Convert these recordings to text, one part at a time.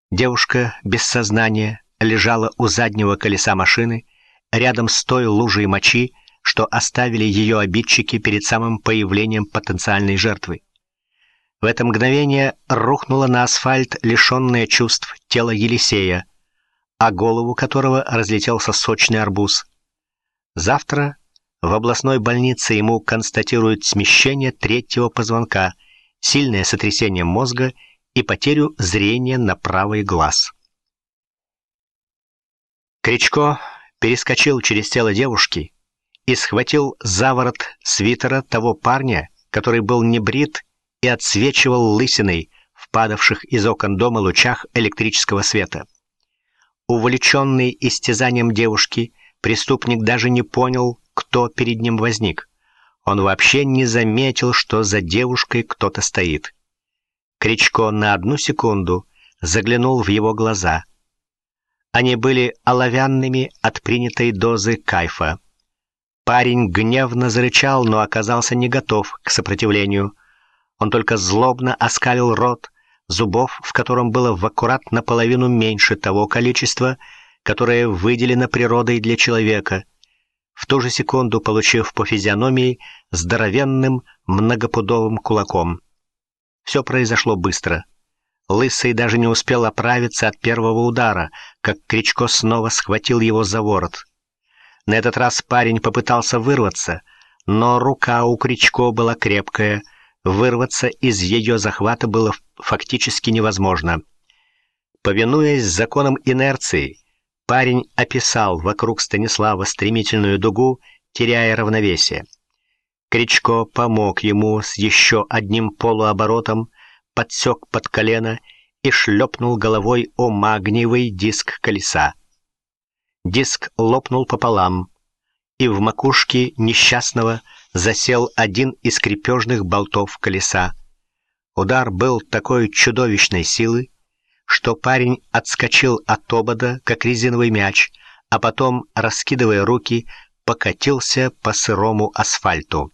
Девушка без сознания лежала у заднего колеса машины, рядом с той лужей мочи, что оставили ее обидчики перед самым появлением потенциальной жертвы. В это мгновение рухнуло на асфальт лишенное чувств тело Елисея, а голову которого разлетелся сочный арбуз. Завтра в областной больнице ему констатируют смещение третьего позвонка, сильное сотрясение мозга и потерю зрения на правый глаз. Кричко перескочил через тело девушки и схватил за ворот свитера того парня, который был небрит и отсвечивал лысиной в падавших из окон дома лучах электрического света. Увлеченный истязанием девушки, преступник даже не понял, кто перед ним возник. Он вообще не заметил, что за девушкой кто-то стоит. Кричко на одну секунду заглянул в его глаза. Они были оловянными от принятой дозы кайфа. Парень гневно зарычал, но оказался не готов к сопротивлению. Он только злобно оскалил рот, зубов в котором было в аккурат наполовину меньше того количества, которое выделено природой для человека, в ту же секунду получив по физиономии здоровенным многопудовым кулаком. Все произошло быстро. Лысый даже не успел оправиться от первого удара, как Кричко снова схватил его за ворот. На этот раз парень попытался вырваться, но рука у Кричко была крепкая, вырваться из ее захвата было фактически невозможно. Повинуясь законам инерции, парень описал вокруг Станислава стремительную дугу, теряя равновесие. Кричко помог ему с еще одним полуоборотом, подсек под колено и шлепнул головой о магниевый диск колеса. Диск лопнул пополам, и в макушке несчастного засел один из крепежных болтов колеса. Удар был такой чудовищной силы, что парень отскочил от обода, как резиновый мяч, а потом, раскидывая руки, покатился по сырому асфальту.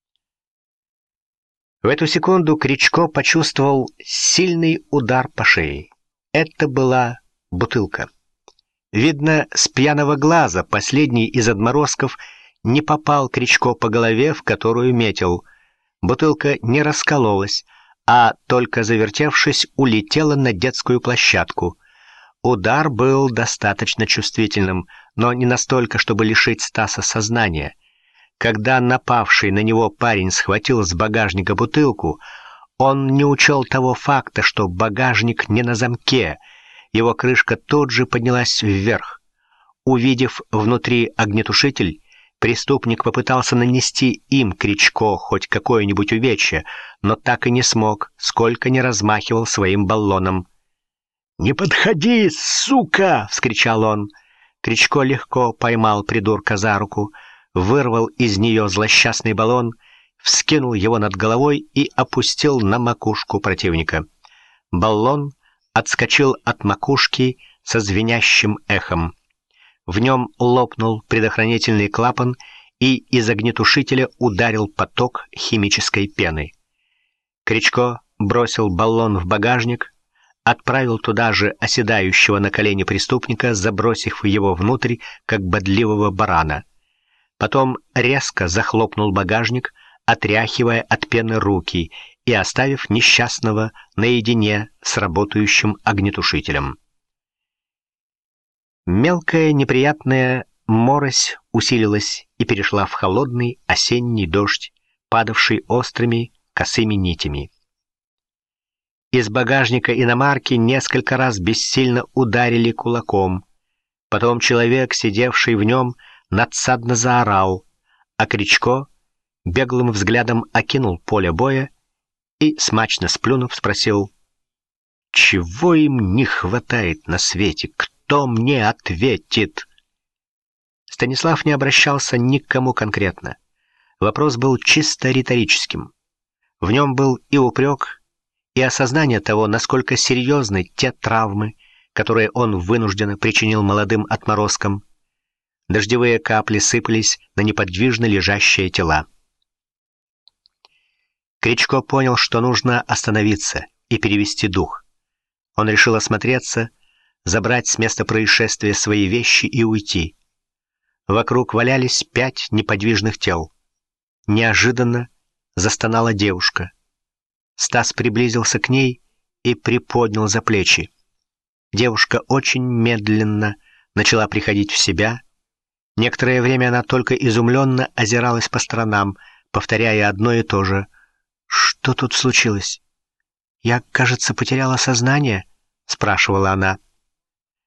В эту секунду Кричко почувствовал сильный удар по шее. Это была бутылка. Видно, с пьяного глаза последний из отморозков не попал Кричко по голове, в которую метил. Бутылка не раскололась, а, только завертевшись, улетела на детскую площадку. Удар был достаточно чувствительным, но не настолько, чтобы лишить Стаса сознания. Когда напавший на него парень схватил с багажника бутылку, он не учел того факта, что багажник не на замке. Его крышка тут же поднялась вверх. Увидев внутри огнетушитель, преступник попытался нанести им Кричко хоть какое-нибудь увечье, но так и не смог, сколько ни размахивал своим баллоном. «Не подходи, сука!» — вскричал он. Кричко легко поймал придурка за руку, вырвал из нее злосчастный баллон, вскинул его над головой и опустил на макушку противника. Баллон отскочил от макушки со звенящим эхом. В нем лопнул предохранительный клапан, и из огнетушителя ударил поток химической пены. Кричко бросил баллон в багажник, отправил туда же оседающего на колени преступника, забросив его внутрь, как бодливого барана. Потом резко захлопнул багажник, отряхивая от пены руки и оставив несчастного наедине с работающим огнетушителем. Мелкая неприятная морось усилилась и перешла в холодный осенний дождь, падавший острыми косыми нитями. Из багажника иномарки несколько раз бессильно ударили кулаком. Потом человек, сидевший в нем, надсадно заорал, а Кричко беглым взглядом окинул поле боя и, смачно сплюнув, спросил: «Чего им не хватает на свете? Кто мне ответит?» Станислав не обращался ни к кому конкретно. Вопрос был чисто риторическим. В нем был и упрек, и осознание того, насколько серьезны те травмы, которые он вынужденно причинил молодым отморозкам. Дождевые капли сыпались на неподвижно лежащие тела. Кричко понял, что нужно остановиться и перевести дух. Он решил осмотреться, забрать с места происшествия свои вещи и уйти. Вокруг валялись 5 неподвижных тел. Неожиданно застонала девушка. Стас приблизился к ней и приподнял за плечи. Девушка очень медленно начала приходить в себя. Некоторое время она только изумленно озиралась по сторонам, повторяя одно и то же. «Что тут случилось? Я, кажется, потеряла сознание?» — спрашивала она.